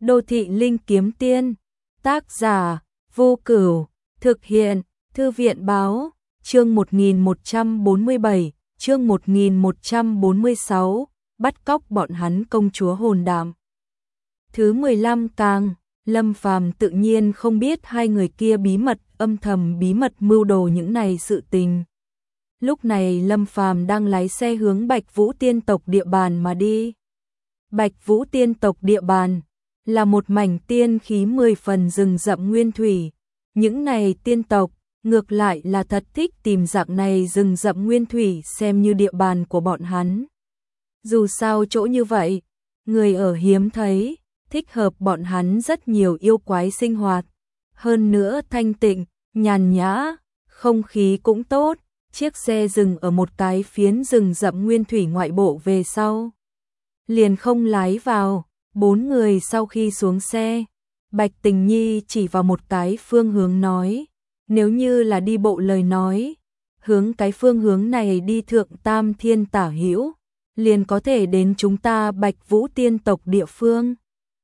Đô thị linh kiếm tiên, tác giả, Vô Cửu, thực hiện, Thư viện báo, chương 1147, chương 1146, bắt cóc bọn hắn công chúa hồn đạm. Thứ 15 càng, Lâm Phàm tự nhiên không biết hai người kia bí mật âm thầm bí mật mưu đồ những này sự tình. Lúc này Lâm Phàm đang lái xe hướng Bạch Vũ tiên tộc địa bàn mà đi. Bạch Vũ tiên tộc địa bàn là một mảnh tiên khí 10 phần rừng rậm nguyên thủy. Những này tiên tộc ngược lại là thật thích tìm dạng này rừng rậm nguyên thủy xem như địa bàn của bọn hắn. Dù sao chỗ như vậy, người ở hiếm thấy, thích hợp bọn hắn rất nhiều yêu quái sinh hoạt. Hơn nữa thanh tịnh, nhàn nhã, không khí cũng tốt. Chiếc xe dừng ở một cái phiến rừng rậm nguyên thủy ngoại bộ về sau. Liền không lái vào, 4 người sau khi xuống xe, Bạch Tình Nhi chỉ vào một cái phương hướng nói, nếu như là đi bộ lời nói, hướng cái phương hướng này đi thượng Tam Thiên tả hữu, liền có thể đến chúng ta Bạch Vũ tiên tộc địa phương.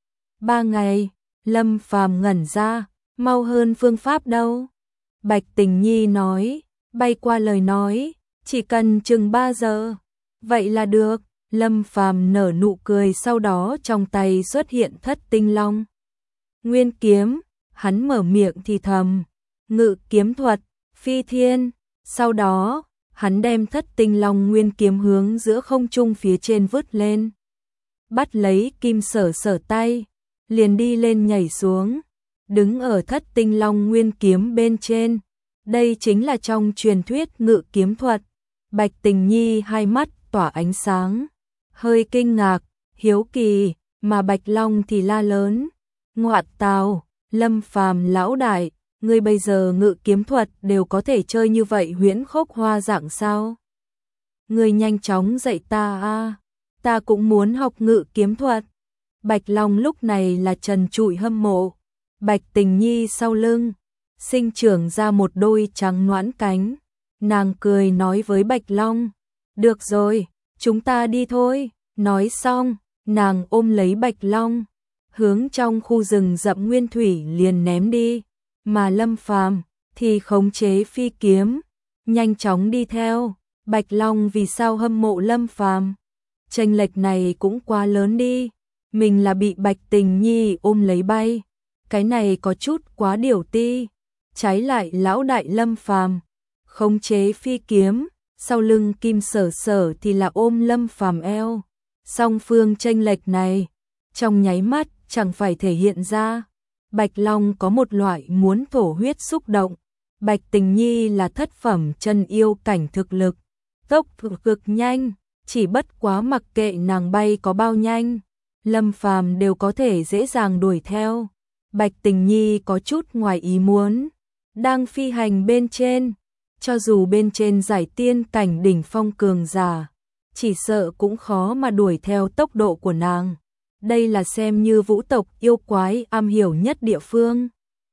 3 ngày, Lâm Phàm ngẩn ra, mau hơn phương pháp đâu. Bạch Tình Nhi nói, bay qua lời nói, chỉ cần chừng 3 giờ. Vậy là được, Lâm Phàm nở nụ cười, sau đó trong tay xuất hiện Thất Tinh Long Nguyên kiếm, hắn mở miệng thì thầm, ngự kiếm thuật, phi thiên, sau đó, hắn đem Thất Tinh Long Nguyên kiếm hướng giữa không trung phía trên vứt lên. Bắt lấy Kim Sở Sở tay, liền đi lên nhảy xuống, đứng ở Thất Tinh Long Nguyên kiếm bên trên. Đây chính là trong truyền thuyết ngự kiếm thuật. Bạch Tình Nhi hai mắt tỏa ánh sáng, hơi kinh ngạc, hiếu kỳ, mà Bạch Long thì la lớn, ngoạn tào, Lâm Phàm lão đại, ngươi bây giờ ngự kiếm thuật đều có thể chơi như vậy huyễn khốc hoa dạng sao? Ngươi nhanh chóng dạy ta a, ta cũng muốn học ngự kiếm thuật. Bạch Long lúc này là trần trụi hâm mộ. Bạch Tình Nhi sau lưng sinh trưởng ra một đôi trắng nõn cánh, nàng cười nói với Bạch Long, được rồi, chúng ta đi thôi. Nói xong, nàng ôm lấy Bạch Long, hướng trong khu rừng rậm nguyên thủy liền ném đi, mà Lâm Phàm thì khống chế phi kiếm, nhanh chóng đi theo. Bạch Long vì sao hâm mộ Lâm Phàm? Chênh lệch này cũng quá lớn đi, mình là bị Bạch Tình Nhi ôm lấy bay, cái này có chút quá điểu ti. Trái lại lão đại Lâm Phàm khống chế phi kiếm, sau lưng Kim Sở Sở thì là ôm Lâm Phàm eo. Song phương chênh lệch này, trong nháy mắt chẳng phải thể hiện ra. Bạch Long có một loại muốn thổ huyết xúc động. Bạch Tình Nhi là thất phẩm chân yêu cảnh thực lực, tốc độ cực nhanh, chỉ bất quá mặc kệ nàng bay có bao nhanh, Lâm Phàm đều có thể dễ dàng đuổi theo. Bạch Tình Nhi có chút ngoài ý muốn, đang phi hành bên trên, cho dù bên trên giải tiên cảnh đỉnh phong cường giả, chỉ sợ cũng khó mà đuổi theo tốc độ của nàng. Đây là xem như vũ tộc yêu quái am hiểu nhất địa phương.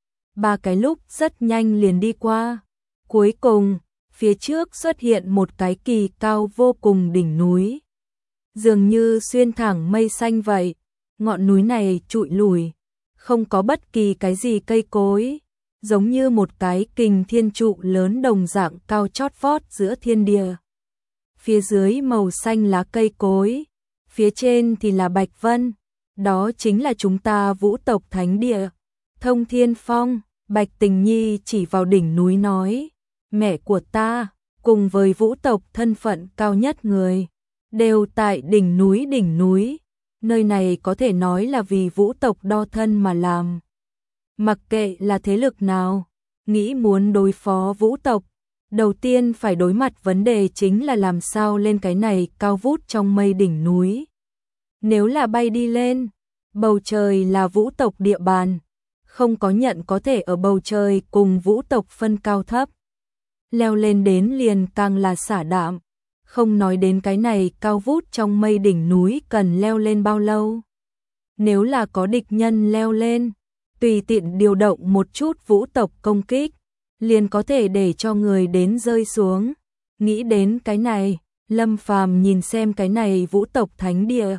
3 cái lúc rất nhanh liền đi qua. Cuối cùng, phía trước xuất hiện một cái kỳ cao vô cùng đỉnh núi. Dường như xuyên thẳng mây xanh vậy. Ngọn núi này trụi lùi, không có bất kỳ cái gì cây cối, giống như một cái kình thiên trụ lớn đồng dạng cao chót vót giữa thiên địa. Phía dưới màu xanh lá cây cối, phía trên thì là bạch vân, đó chính là chúng ta vũ tộc thánh địa, Thông Thiên Phong. Bạch Tình Nhi chỉ vào đỉnh núi nói, mẹ của ta, cùng với vũ tộc thân phận cao nhất người, đều tại đỉnh núi, nơi này có thể nói là vì vũ tộc đo thân mà làm. Mặc kệ là thế lực nào, nghĩ muốn đối phó vũ tộc, đầu tiên phải đối mặt vấn đề chính là làm sao lên cái này cao vút trong mây đỉnh núi. Nếu là bay đi lên, bầu trời là vũ tộc địa bàn, không có nhận có thể ở bầu trời cùng vũ tộc phân cao thấp. Leo lên đến liền càng là xả đạm, không nói đến cái này cao vút trong mây đỉnh núi cần leo lên bao lâu. Nếu là có địch nhân leo lên, tùy tiện điều động một chút vũ tộc công kích, liền có thể để cho người đến rơi xuống. Nghĩ đến cái này, Lâm Phàm nhìn xem cái này vũ tộc thánh địa,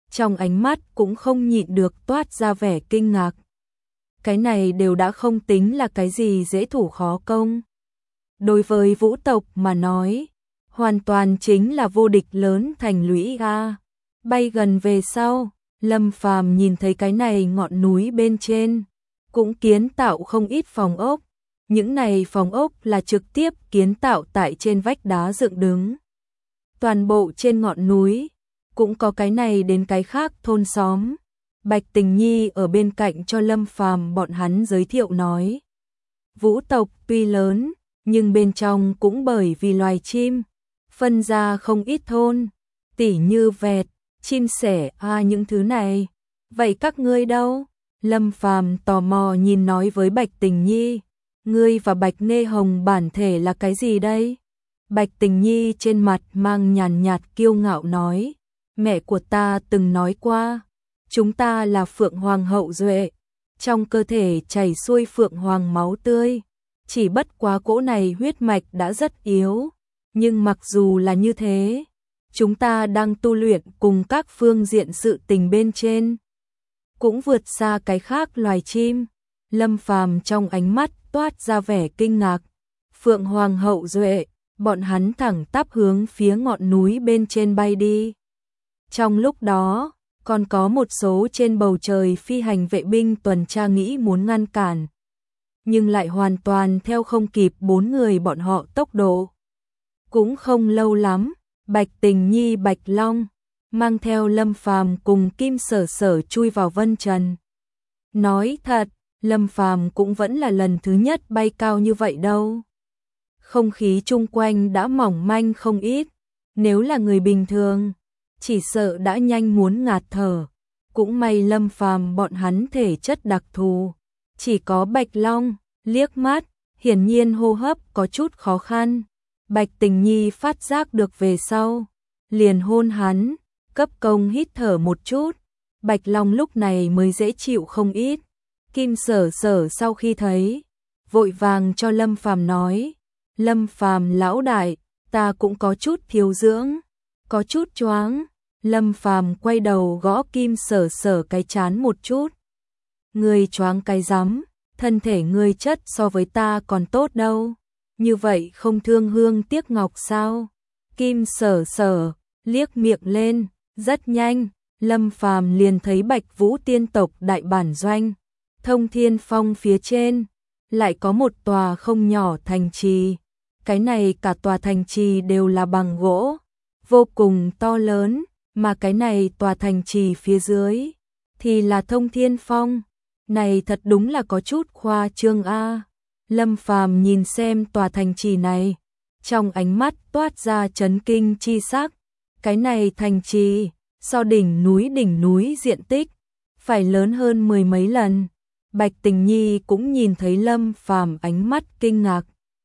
trong ánh mắt cũng không nhịn được toát ra vẻ kinh ngạc. Cái này đều đã không tính là cái gì dễ thủ khó công. Đối với Vũ tộc mà nói, hoàn toàn chính là vô địch lớn thành lũy a. Bay gần về sau, Lâm Phàm nhìn thấy cái này ngọn núi bên trên, cũng kiến tạo không ít phòng ốc. Những này phòng ốc là trực tiếp kiến tạo tại trên vách đá dựng đứng. Toàn bộ trên ngọn núi, cũng có cái này đến cái khác thôn xóm. Bạch Tình Nhi ở bên cạnh cho Lâm Phàm bọn hắn giới thiệu nói. Vũ tộc tuy lớn, nhưng bên trong cũng bởi vì loài chim, phân ra không ít thôn, tỉ như vẹt, chim sẻ những thứ này. Vậy các ngươi đâu? Lâm Phàm tò mò nhìn nói với Bạch Tình Nhi. Ngươi và Bạch Nê Hồng bản thể là cái gì đây? Bạch Tình Nhi trên mặt mang nhàn nhạt kiêu ngạo nói. Mẹ của ta từng nói qua, chúng ta là Phượng Hoàng hậu duệ, trong cơ thể chảy xuôi Phượng Hoàng máu tươi. Chỉ bất quá cỗ này huyết mạch đã rất yếu, nhưng mặc dù là như thế, chúng ta đang tu luyện cùng các phương diện sự tình bên trên, cũng vượt xa cái khác loài chim. Lâm Phàm trong ánh mắt toát ra vẻ kinh ngạc. Phượng Hoàng hậu duệ, bọn hắn thẳng tắp hướng phía ngọn núi bên trên bay đi. Trong lúc đó, còn có một số trên bầu trời phi hành vệ binh tuần tra nghĩ muốn ngăn cản, nhưng lại hoàn toàn theo không kịp 4 người bọn họ tốc độ. Cũng không lâu lắm, Bạch Tình Nhi Bạch Long mang theo Lâm Phàm cùng Kim Sở Sở chui vào Vân Trần. Nói thật, Lâm Phàm cũng vẫn là lần thứ nhất bay cao như vậy đâu. Không khí chung quanh đã mỏng manh không ít, nếu là người bình thường, chỉ sợ đã nhanh muốn ngạt thở. Cũng may Lâm Phàm bọn hắn thể chất đặc thù, chỉ có Bạch Long liếc mắt, hiển nhiên hô hấp có chút khó khăn. Bạch Tình Nhi phát giác được về sau, liền hôn hắn, cấp công hít thở một chút. Bạch Long lúc này mới dễ chịu không ít. Kim Sở Sở sau khi thấy, vội vàng cho Lâm Phàm nói. Lâm Phàm lão đại, ta cũng có chút thiếu dưỡng, có chút choáng. Lâm Phàm quay đầu gõ Kim Sở Sở cái trán một chút. Ngươi choáng cái rắm, thân thể ngươi chất so với ta còn tốt đâu. Như vậy không thương hương tiếc ngọc sao? Kim Sở Sở liếc miệng lên, rất nhanh, Lâm Phàm liền thấy Bạch Vũ tiên tộc đại bản doanh, Thông Thiên Phong phía trên, lại có một tòa không nhỏ thành trì. Cái này cả tòa thành trì đều là bằng gỗ, vô cùng to lớn, mà cái này tòa thành trì phía dưới thì là Thông Thiên Phong. Này thật đúng là có chút khoa trương a. Lâm Phàm nhìn xem tòa thành trì này, trong ánh mắt toát ra chấn kinh chi sắc. Cái này thành trì so đỉnh núi diện tích phải lớn hơn 10 mấy lần. Bạch Tình Nhi cũng nhìn thấy Lâm Phàm ánh mắt kinh ngạc.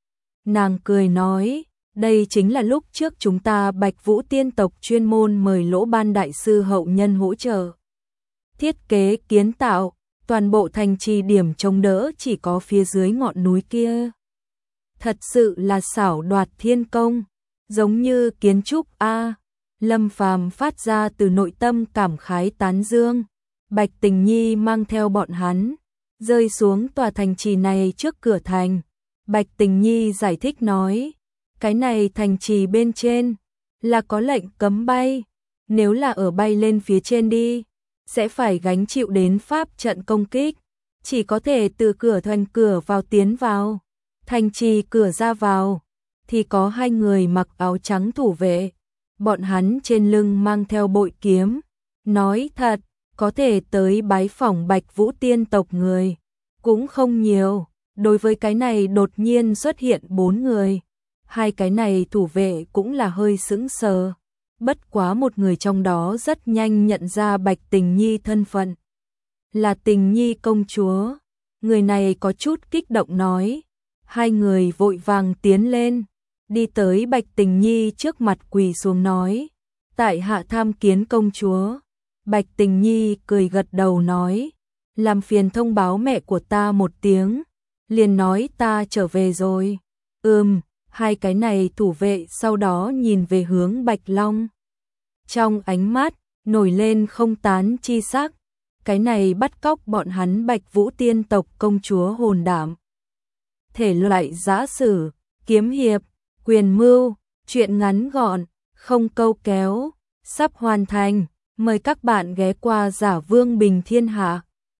Nàng cười nói, đây chính là lúc trước chúng ta Bạch Vũ tiên tộc chuyên môn mời Lỗ Ban đại sư hậu nhân hỗ trợ thiết kế kiến tạo, toàn bộ thành trì điểm chống đỡ chỉ có phía dưới ngọn núi kia. Thật sự là xảo đoạt thiên công, giống như kiến trúc a. Lâm Phàm phát ra từ nội tâm cảm khái tán dương. Bạch Tình Nhi mang theo bọn hắn rơi xuống tòa thành trì này trước cửa thành. Bạch Tình Nhi giải thích nói, cái này thành trì bên trên là có lệnh cấm bay, nếu là ở bay lên phía trên đi, sẽ phải gánh chịu đến pháp trận công kích, chỉ có thể từ cửa thành cửa vào tiến vào. Thành trì cửa ra vào thì có 2 người mặc áo trắng thủ vệ, bọn hắn trên lưng mang theo bội kiếm. Nói thật, có thể tới bái phỏng Bạch Vũ tiên tộc người cũng không nhiều. Đối với cái này đột nhiên xuất hiện 4 người, 2 cái này thủ vệ cũng là hơi sững sờ. Bất quá một người trong đó rất nhanh nhận ra Bạch Tình Nhi thân phận, là Tình Nhi công chúa. Người này có chút kích động nói. 2 người vội vàng tiến lên, đi tới Bạch Tình Nhi trước mặt quỳ xuống nói, tại hạ tham kiến công chúa. Bạch Tình Nhi cười gật đầu nói, làm phiền thông báo mẹ của ta một tiếng, liền nói ta trở về rồi. 2 cái này thủ vệ sau đó nhìn về hướng Bạch Long. Trong ánh mắt nổi lên không tán chi sắc. Cái này bắt cóc bọn hắn Bạch Vũ tiên tộc công chúa hồn đảm. Thể loại giã sử, kiếm hiệp, quyền mưu, truyện ngắn gọn, không câu kéo, sắp hoàn thành. Mời các bạn ghé qua Giả Vương Bình Thiên Hạ.